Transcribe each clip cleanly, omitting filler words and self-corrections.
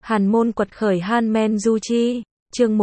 Hàn môn quật khởi Han Men Du Chi, chương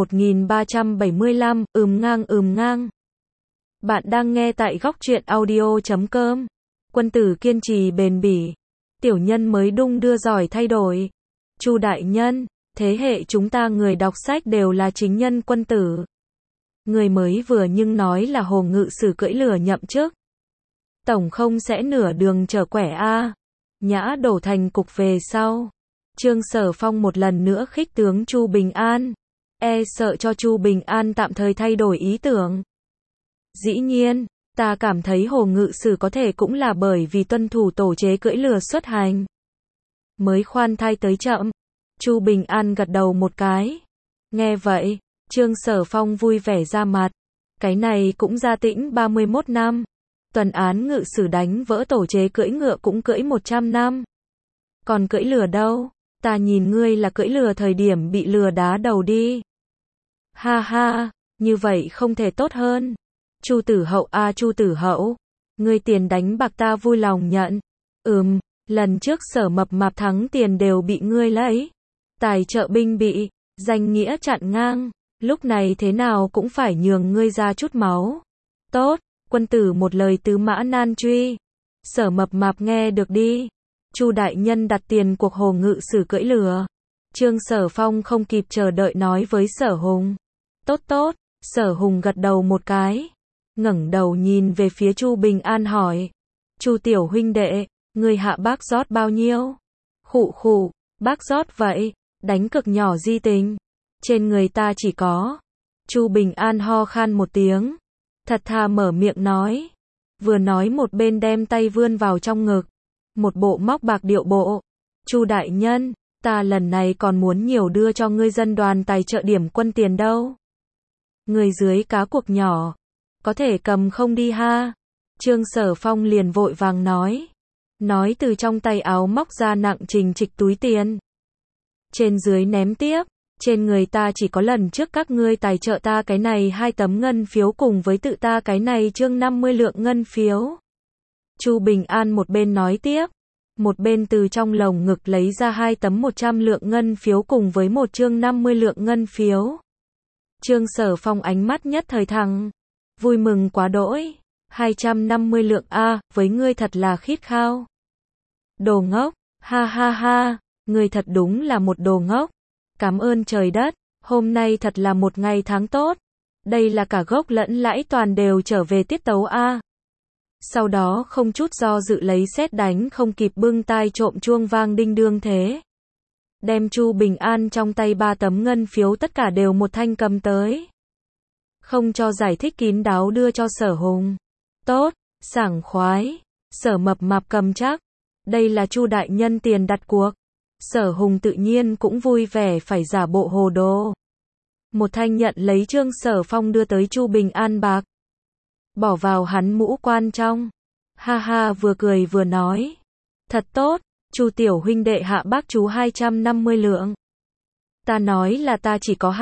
1375, ngang. Bạn đang nghe tại góc truyện audio.com. Quân tử kiên trì bền bỉ, tiểu nhân mới đung đưa giỏi thay đổi. Chu đại nhân, thế hệ chúng ta người đọc sách đều là chính nhân quân tử. Người mới vừa nhưng nói là Hồ Ngự Sử cưỡi lừa nhậm chức. Tổng không sẽ nửa đường trở quẻ a. Nhã đổ thành cục về sau. Trương Sở Phong một lần nữa khích tướng Chu Bình An, sợ cho Chu Bình An tạm thời thay đổi ý tưởng. Dĩ nhiên, ta cảm thấy Hồ Ngự Sử có thể cũng là bởi vì tuân thủ tổ chế cưỡi lừa xuất hành. Mới khoan thai tới chậm. Chu Bình An gật đầu một cái. Nghe vậy, Trương Sở Phong vui vẻ ra mặt. Cái này cũng gia tĩnh 31 năm. Tuần án ngự sử đánh vỡ tổ chế cưỡi ngựa cũng cưỡi 100 năm. Còn cưỡi lừa đâu? Ta nhìn ngươi là cưỡi lừa thời điểm bị lừa đá đầu đi. Ha ha, như vậy không thể tốt hơn. Chu Tử Hậu a Chu Tử Hậu, ngươi tiền đánh bạc ta vui lòng nhận. Lần trước Sở Mập Mạp thắng tiền đều bị ngươi lấy. Tài trợ binh bị, danh nghĩa chặn ngang, lúc này thế nào cũng phải nhường ngươi ra chút máu. Tốt, quân tử một lời tứ mã nan truy. Sở Mập Mạp nghe được đi. Chu đại nhân đặt tiền cuộc Hồ Ngự Sử cưỡi lừa. Trương Sở Phong không kịp chờ đợi nói với Sở Hùng. Tốt, Sở Hùng gật đầu một cái. Ngẩng đầu nhìn về phía Chu Bình An hỏi. Chu tiểu huynh đệ, người hạ bác rót bao nhiêu? Khụ, bác rót vậy, đánh cực nhỏ di tình. Trên người ta chỉ có. Chu Bình An ho khan một tiếng. Thật thà mở miệng nói. Vừa nói một bên đem tay vươn vào trong ngực. Một bộ móc bạc điệu bộ. Chu đại nhân, ta lần này còn muốn nhiều đưa cho ngươi dân đoàn tài trợ điểm quân tiền đâu. Người dưới cá cuộc nhỏ, có thể cầm không đi ha. Trương Sở Phong liền vội vàng nói. Nói từ trong tay áo móc ra nặng trình trịch túi tiền. Trên dưới ném tiếp. Trên người ta chỉ có lần trước các ngươi tài trợ ta cái này 2 tấm ngân phiếu cùng với tự ta cái này chương 50 lượng ngân phiếu. Chu Bình An một bên nói tiếp, một bên từ trong lồng ngực lấy ra 2 tấm 100 lượng ngân phiếu cùng với một chương 50 lượng ngân phiếu. Trương Sở Phong ánh mắt nhất thời thẳng, vui mừng quá đỗi. 250 lượng a, với ngươi thật là khít khao. Đồ ngốc, ha, ngươi thật đúng là một đồ ngốc. Cảm ơn trời đất, hôm nay thật là một ngày tháng tốt. Đây là cả gốc lẫn lãi toàn đều trở về tiết tấu a. Sau đó không chút do dự lấy sét đánh không kịp bưng tai trộm chuông vang đinh đương thế. Đem Chu Bình An trong tay 3 tấm ngân phiếu tất cả đều một thanh cầm tới. Không cho giải thích kín đáo đưa cho Sở Hùng. Tốt, sảng khoái. Sở Mập Mạp cầm chắc. Đây là Chu đại nhân tiền đặt cuộc. Sở Hùng tự nhiên cũng vui vẻ phải giả bộ hồ đồ. Một thanh nhận lấy Trương Sở Phong đưa tới Chu Bình An bạc. Bỏ vào hắn mũ quan trong. Ha vừa cười vừa nói. Thật tốt, Chu tiểu huynh đệ hạ bác chú 250 lượng. Ta nói là ta chỉ có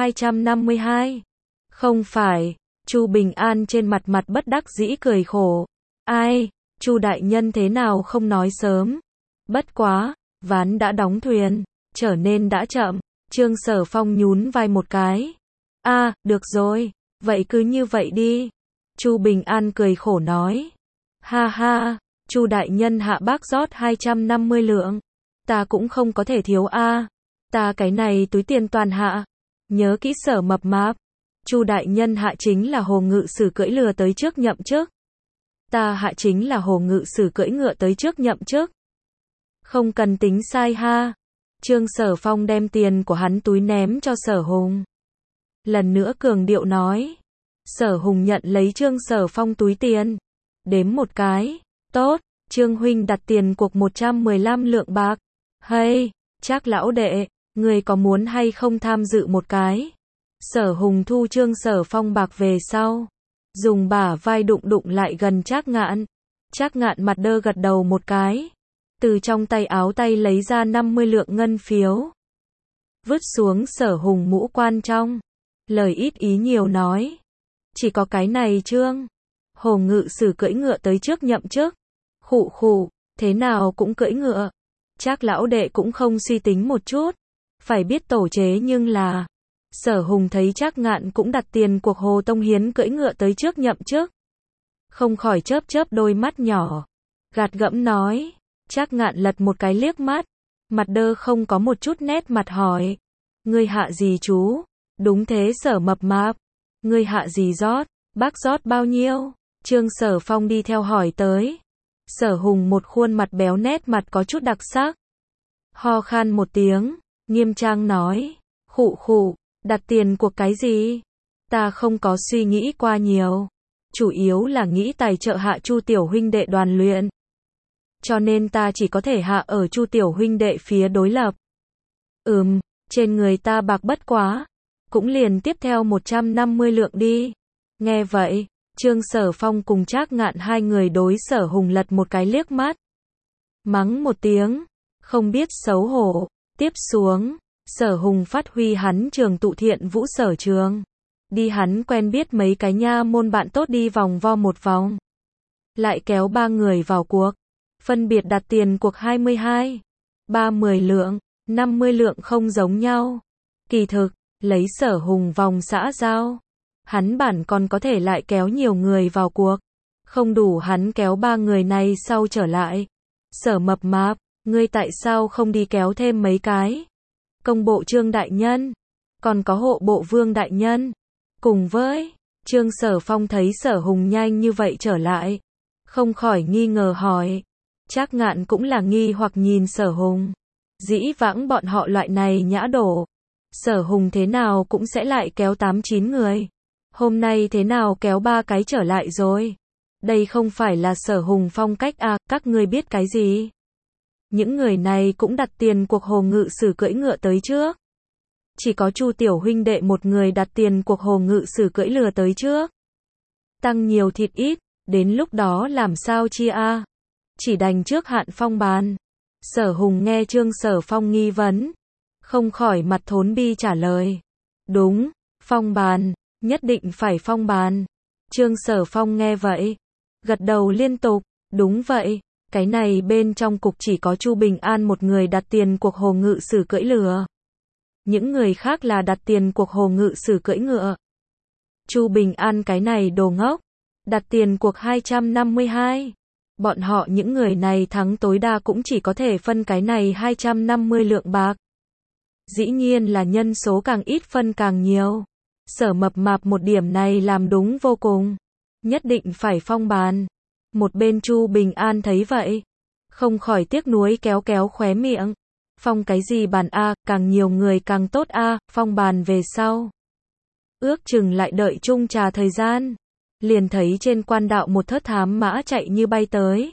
252. Không phải, Chu Bình An trên mặt bất đắc dĩ cười khổ. Ai, Chu đại nhân thế nào không nói sớm. Bất quá, ván đã đóng thuyền, trở nên đã chậm. Trương Sở Phong nhún vai một cái. Được rồi, vậy cứ như vậy đi. Chu Bình An cười khổ nói. Ha, Chu đại nhân hạ bác rót 250 lượng. Ta cũng không có thể thiếu a. Ta cái này túi tiền toàn hạ. Nhớ kỹ Sở Mập Mạp. Chu đại nhân hạ chính là Hồ Ngự Sử cưỡi lừa tới trước nhậm chức. Ta hạ chính là Hồ Ngự Sử cưỡi ngựa tới trước nhậm chức. Không cần tính sai ha. Trương Sở Phong đem tiền của hắn túi ném cho Sở Hùng. Lần nữa cường điệu nói. Sở Hùng nhận lấy Trương Sở Phong túi tiền. Đếm một cái. Tốt, Trương huynh đặt tiền cuộc 115 lượng bạc. Hay, Trác lão đệ, người có muốn hay không tham dự một cái? Sở Hùng thu Trương Sở Phong bạc về sau. Dùng bả vai đụng lại gần Trác Ngạn. Trác Ngạn mặt đơ gật đầu một cái. Từ trong tay áo tay lấy ra 50 lượng ngân phiếu. Vứt xuống Sở Hùng mũ quan trong. Lời ít ý nhiều nói. Chỉ có cái này Trương. Hồ Ngự Sử cưỡi ngựa tới trước nhậm chức. Khụ, thế nào cũng cưỡi ngựa. Trác lão đệ cũng không suy tính một chút. phải biết tổ chế nhưng là. Sở Hùng thấy Trác Ngạn cũng đặt tiền cuộc Hồ Tông Hiến cưỡi ngựa tới trước nhậm chức. Không khỏi chớp chớp đôi mắt nhỏ. Gạt gẫm nói. Trác Ngạn lật một cái liếc mắt. Mặt đơ không có một chút nét mặt hỏi. Ngươi hạ gì chú? Đúng thế Sở Mập Mạp. Ngươi hạ gì rót? Bác rót bao nhiêu? Trương Sở Phong đi theo hỏi tới. Sở Hùng một khuôn mặt béo nét mặt có chút đặc sắc. Ho khan một tiếng, nghiêm trang nói. Khụ khụ, đặt tiền cuộc cái gì? Ta không có suy nghĩ qua nhiều. Chủ yếu là nghĩ tài trợ hạ Chu tiểu huynh đệ đoàn luyện. Cho nên ta chỉ có thể hạ ở Chu tiểu huynh đệ phía đối lập. Trên người ta bạc bất quá. Cũng liền tiếp theo 150 lượng đi. Nghe vậy, Trương Sở Phong cùng Trác Ngạn hai người đối Sở Hùng lật một cái liếc mắt. Mắng một tiếng, không biết xấu hổ. Tiếp xuống, Sở Hùng phát huy hắn trường tụ thiện vũ sở trường. Đi hắn quen biết mấy cái nha môn bạn tốt đi vòng vo một vòng. Lại kéo ba người vào cuộc. Phân biệt đặt tiền cuộc 22, 30 lượng, 50 lượng không giống nhau. Kỳ thực, lấy Sở Hùng vòng xã giao. Hắn bản còn có thể lại kéo nhiều người vào cuộc. Không đủ hắn kéo ba người này sau trở lại. Sở Mập Mạp, ngươi tại sao không đi kéo thêm mấy cái? Công bộ Trương đại nhân, còn có hộ bộ Vương đại nhân. Cùng với, Trương Sở Phong thấy Sở Hùng nhanh như vậy trở lại. Không khỏi nghi ngờ hỏi. Trác Ngạn cũng là nghi hoặc nhìn Sở Hùng. Dĩ vãng bọn họ loại này nhã đổ. Sở Hùng thế nào cũng sẽ lại kéo 8-9 người. Hôm nay thế nào kéo 3 cái trở lại rồi. Đây không phải là Sở Hùng phong cách à, các ngươi biết cái gì? Những người này cũng đặt tiền cuộc Hồ Ngự Sử cưỡi ngựa tới trước. Chỉ có Chu tiểu huynh đệ một người đặt tiền cuộc Hồ Ngự Sử cưỡi lừa tới trước. Tăng nhiều thịt ít, đến lúc đó làm sao chia a? Chỉ đành trước hạn phong bàn. Sở Hùng nghe Trương Sở Phong nghi vấn, không khỏi mặt thốn bi trả lời. Đúng, phong bàn, nhất định phải phong bàn. Trương Sở Phong nghe vậy, gật đầu liên tục, đúng vậy, cái này bên trong cục chỉ có Chu Bình An một người đặt tiền cuộc Hồ Ngự Sử cưỡi lừa. Những người khác là đặt tiền cuộc Hồ Ngự Sử cưỡi ngựa. Chu Bình An cái này đồ ngốc, đặt tiền cuộc 252. Bọn họ những người này thắng tối đa cũng chỉ có thể phân cái này 250 lượng bạc. Dĩ nhiên là nhân số càng ít phân càng nhiều. Sở Mập Mạp một điểm này làm đúng vô cùng. Nhất định phải phong bàn. Một bên Chu Bình An thấy vậy, không khỏi tiếc nuối kéo kéo khóe miệng. Phong cái gì bàn a, càng nhiều người càng tốt a, phong bàn về sau. Ước chừng lại đợi chung trà thời gian. Liền thấy trên quan đạo một thớt thám mã chạy như bay tới.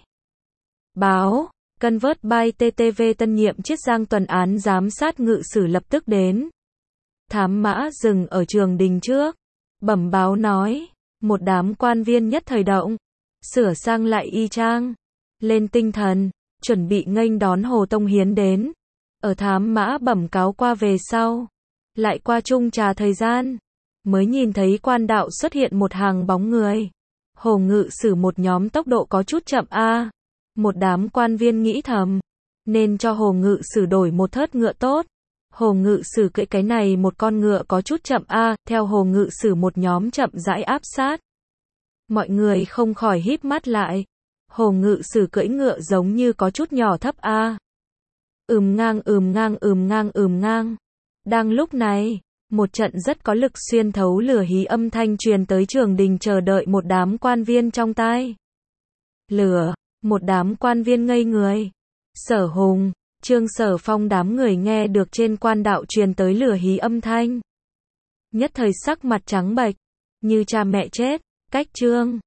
Báo, Convert by TTV tân nhiệm Chiết Giang tuần án giám sát ngự sử lập tức đến. Thám mã dừng ở trường đình trước. Bẩm báo nói, một đám quan viên nhất thời động. Sửa sang lại y trang. Lên tinh thần, chuẩn bị nghênh đón Hồ Tông Hiến đến. Ở thám mã bẩm cáo qua về sau. Lại qua chung trà thời gian. Mới nhìn thấy quan đạo xuất hiện một hàng bóng người. Hồ Ngự Sử một nhóm tốc độ có chút chậm a. Một đám quan viên nghĩ thầm, nên cho Hồ Ngự Sử đổi một thớt ngựa tốt. Hồ Ngự Sử cưỡi cái này một con ngựa có chút chậm a, theo Hồ Ngự Sử một nhóm chậm rãi áp sát. Mọi người không khỏi híp mắt lại. Hồ Ngự Sử cưỡi ngựa giống như có chút nhỏ thấp a. Ngang. Đang lúc này, một trận rất có lực xuyên thấu lửa hí âm thanh truyền tới trường đình chờ đợi một đám quan viên trong tai. Lửa, một đám quan viên ngây người. Sở Hùng, Trương Sở Phong đám người nghe được trên quan đạo truyền tới lửa hí âm thanh. Nhất thời sắc mặt trắng bệch, như cha mẹ chết, cách Trương